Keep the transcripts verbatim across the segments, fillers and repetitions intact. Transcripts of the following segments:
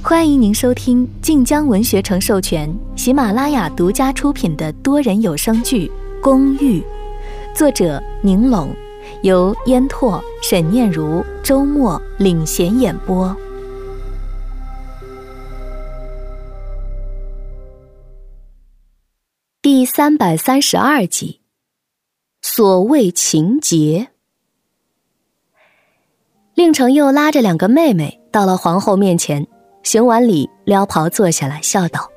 欢迎您收听晋江文学城授权、喜马拉雅独家出品的多人有声剧《公寓》，作者宁龙，由烟拓、沈念如、周末领衔演播。第三百三十二集，所谓情节。令程又拉着两个妹妹到了皇后面前，行完礼，撩袍坐下来，笑道：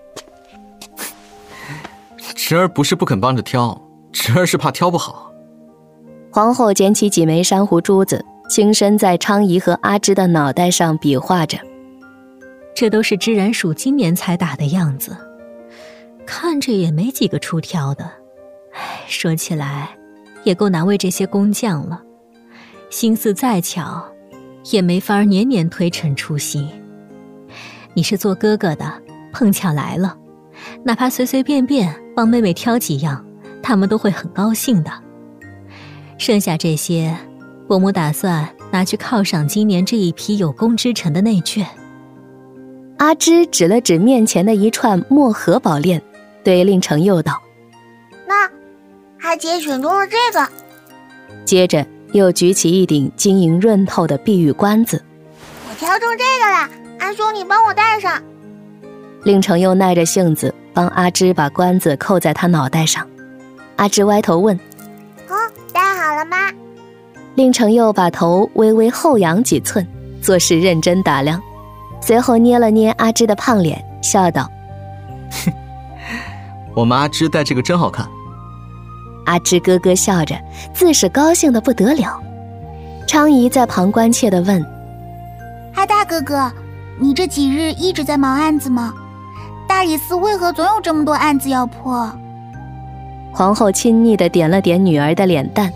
侄儿不是不肯帮着挑，侄儿是怕挑不好。 皇后捡起几枚珊瑚珠子，轻身在昌仪和阿芝的脑袋上比划着， 这都是芝然鼠今年才打的样子，看着也没几个出挑的。唉，说起来也够难为这些工匠了，心思再巧也没法年年推陈出新。你是做哥哥的，碰巧来了，哪怕随随便便帮妹妹挑几样，他们都会很高兴的。剩下这些，伯母打算拿去犒赏今年这一批有功之臣的内眷。 阿芝指了指面前的一串墨盒宝链，对令程又道： 那阿姐选中了这个。 接着又举起一顶晶莹润透的碧玉冠子， 我挑中这个了，阿兄你帮我戴上。 令程又耐着性子帮阿芝把冠子扣在他脑袋上。阿芝歪头问： 哦，戴好了吗？ 令程又把头微微后仰几寸，做事认真打量，随后捏了捏阿芝的胖脸，笑道： 哼，我们阿芝戴这个真好看。 阿芝咯咯笑着，自是高兴得不得了。昌仪在旁关切地问： 阿大哥哥，你这几日一直在忙案子吗？大理寺为何总有这么多案子要破？ 皇后亲昵地点了点女儿的脸蛋。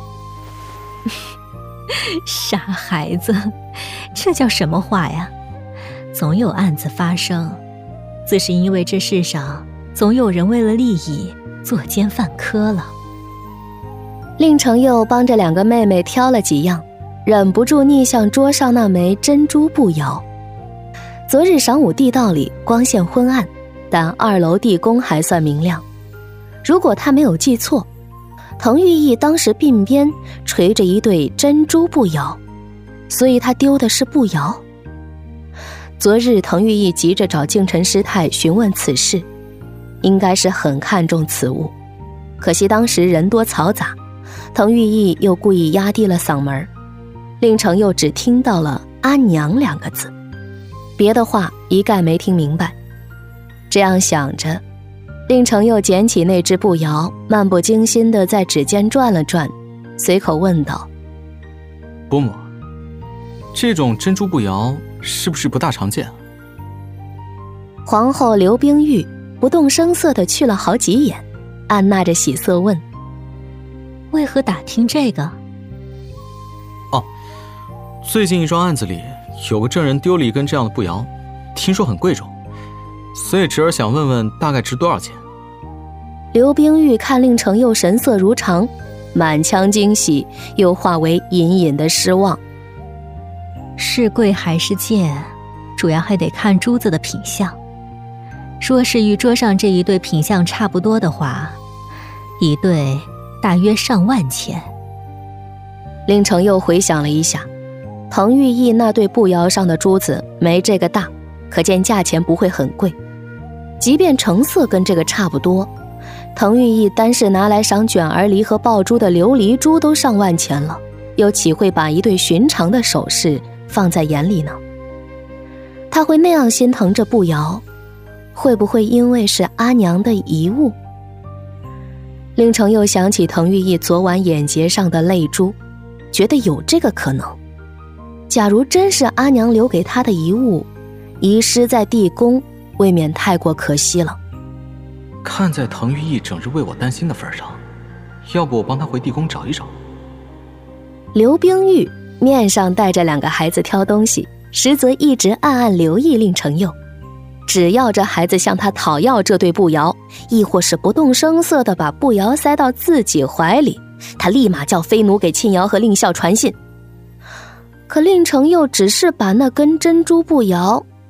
傻孩子，这叫什么话呀？总有案子发生，自是因为这世上总有人为了利益作奸犯科了。 令程又帮着两个妹妹挑了几样，忍不住逆向桌上那枚珍珠步摇。昨日晌午地道里光线昏暗，但二楼地宫还算明亮。如果他没有记错，滕玉义当时鬓边垂着一对珍珠步摇，所以他丢的是步摇。昨日滕玉义急着找净尘师太询问此事，应该是很看重此物，可惜当时人多嘈杂，滕玉义又故意压低了嗓门，令程又只听到了阿娘两个字，别的话一概没听明白。这样想着，令程又捡起那只步摇，漫不经心地在指尖转了转，随口问道： 伯母，这种珍珠步摇是不是不大常见？ 皇后刘冰玉不动声色地去了好几眼，按捺着喜色问： 为何打听这个？ 哦，最近一桩案子里有个证人丢了一根这样的步摇，听说很贵重，所以侄儿想问问大概值多少钱。 刘冰玉看令程又神色如常，满腔惊喜又化为隐隐的失望。 是贵还是贱，主要还得看珠子的品相。若是与桌上这一对品相差不多的话，一对大约上万钱。 令程又回想了一下，滕玉义那对步摇上的珠子没这个大，可见价钱不会很贵。即便成色跟这个差不多，滕玉义单是拿来赏卷儿梨和爆珠的琉璃珠都上万钱了，又岂会把一对寻常的首饰放在眼里呢？他会那样心疼这步摇，会不会因为是阿娘的遗物？令程又想起滕玉义昨晚眼睫上的泪珠，觉得有这个可能。假如真是阿娘留给他的遗物，遗失在地宫，未免太过可惜了。 看在滕玉义整日为我担心的份上，要不我帮他回地宫找一找。 刘冰玉面上带着两个孩子挑东西，实则一直暗暗留意令程又。只要这孩子向他讨要这对步摇，亦或是不动声色地把步摇塞到自己怀里，他立马叫飞奴给庆瑶和令孝传信。可令程又只是把那根珍珠步摇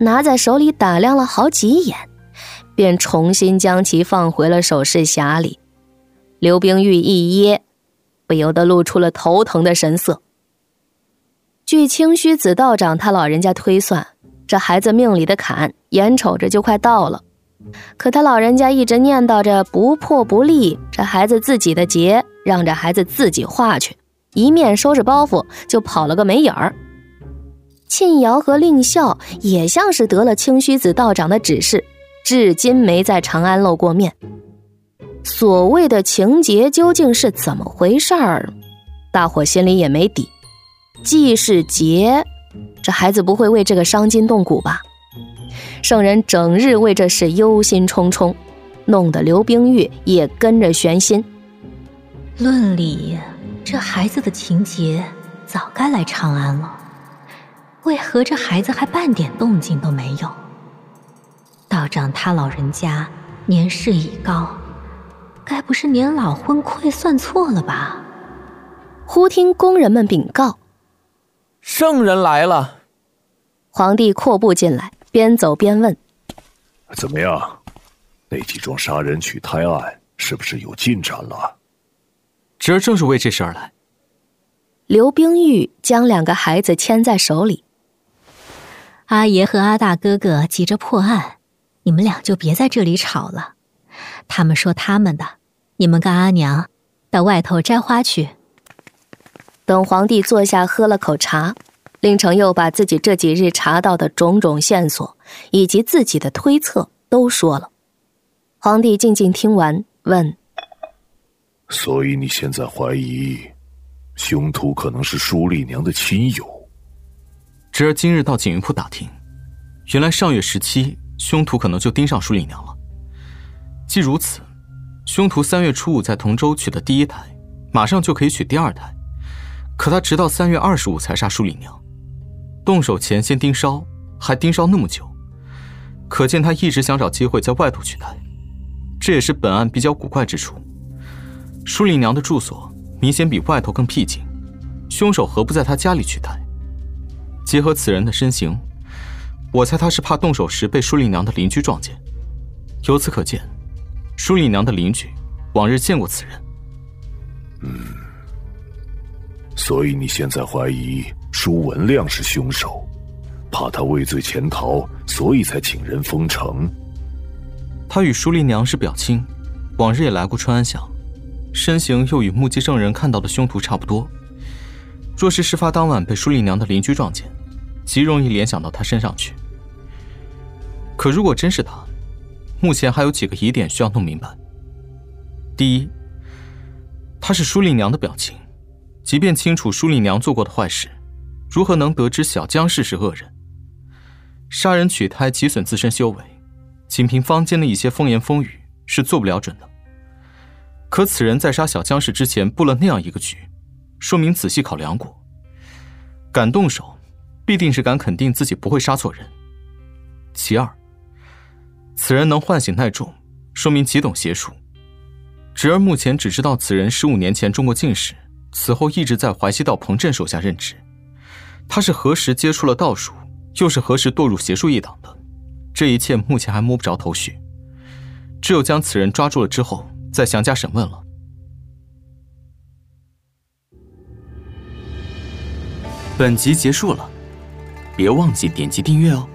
拿在手里打量了好几眼，便重新将其放回了首饰匣里。刘冰玉一噎，不由得露出了头疼的神色。据清虚子道长他老人家推算，这孩子命里的坎眼瞅着就快到了，可他老人家一直念叨着不破不立，这孩子自己的劫，让这孩子自己化去，一面收拾包袱就跑了个没影儿。沁瑶和令笑也像是得了清虚子道长的指示，至今没在长安露过面。所谓的情劫究竟是怎么回事儿，大伙心里也没底。既是劫，这孩子不会为这个伤筋动骨吧？圣人整日为这事忧心忡忡，弄得刘冰玉也跟着悬心。 论理，这孩子的情节早该来长安了，为何这孩子还半点动静都没有？道长他老人家年事已高，该不是年老昏聩算错了吧？ 忽听宫人们禀告， 圣人来了。 皇帝阔步进来，边走边问： 怎么样？那几桩杀人取胎案是不是有进展了？ 侄儿正是为这事而来。 刘冰玉将两个孩子牵在手里。 阿爷和阿大哥哥急着破案，你们俩就别在这里吵了。他们说他们的，你们跟阿娘到外头摘花去。 等皇帝坐下喝了口茶，令程又把自己这几日查到的种种线索以及自己的推测都说了。皇帝静静听完，问： 所以你现在怀疑凶徒可能是舒丽娘的亲友？ 侄儿今日到锦云铺打听，原来上月十七凶徒可能就盯上舒丽娘了。既如此，凶徒三月初五在同州取的第一胎，马上就可以取第二胎，可他直到三月二十五才杀舒丽娘，动手前先盯梢，还盯梢那么久，可见他一直想找机会在外头取胎。这也是本案比较古怪之处。舒丽娘的住所明显比外头更僻静，凶手何不在他家里取胎？结合此人的身形，我猜他是怕动手时被舒丽娘的邻居撞见。由此可见，舒丽娘的邻居往日见过此人。 嗯，所以你现在怀疑舒文亮是凶手，怕他畏罪潜逃，所以才请人封城。 他与舒丽娘是表亲，往日也来过春安巷，身形又与目击证人看到的凶徒差不多。若是事发当晚被舒丽娘的邻居撞见，极容易联想到他身上去。可如果真是他，目前还有几个疑点需要弄明白。第一，他是舒丽娘的表亲，即便清楚舒丽娘做过的坏事，如何能得知小江氏是恶人？杀人取胎极损自身修为，仅凭坊间的一些风言风语是做不了准的。可此人在杀小江氏之前布了那样一个局，说明仔细考量过。敢动手，必定是敢肯定自己不会杀错人。其二，此人能唤醒耐众，说明极懂邪术。侄儿目前只知道此人十五年前中过进士，此后一直在淮西道彭镇手下任职。他是何时接触了道术，又是何时堕入邪术一党的，这一切目前还摸不着头绪。只有将此人抓住了之后，再详加审问了。 本集结束了，别忘记点击订阅哦。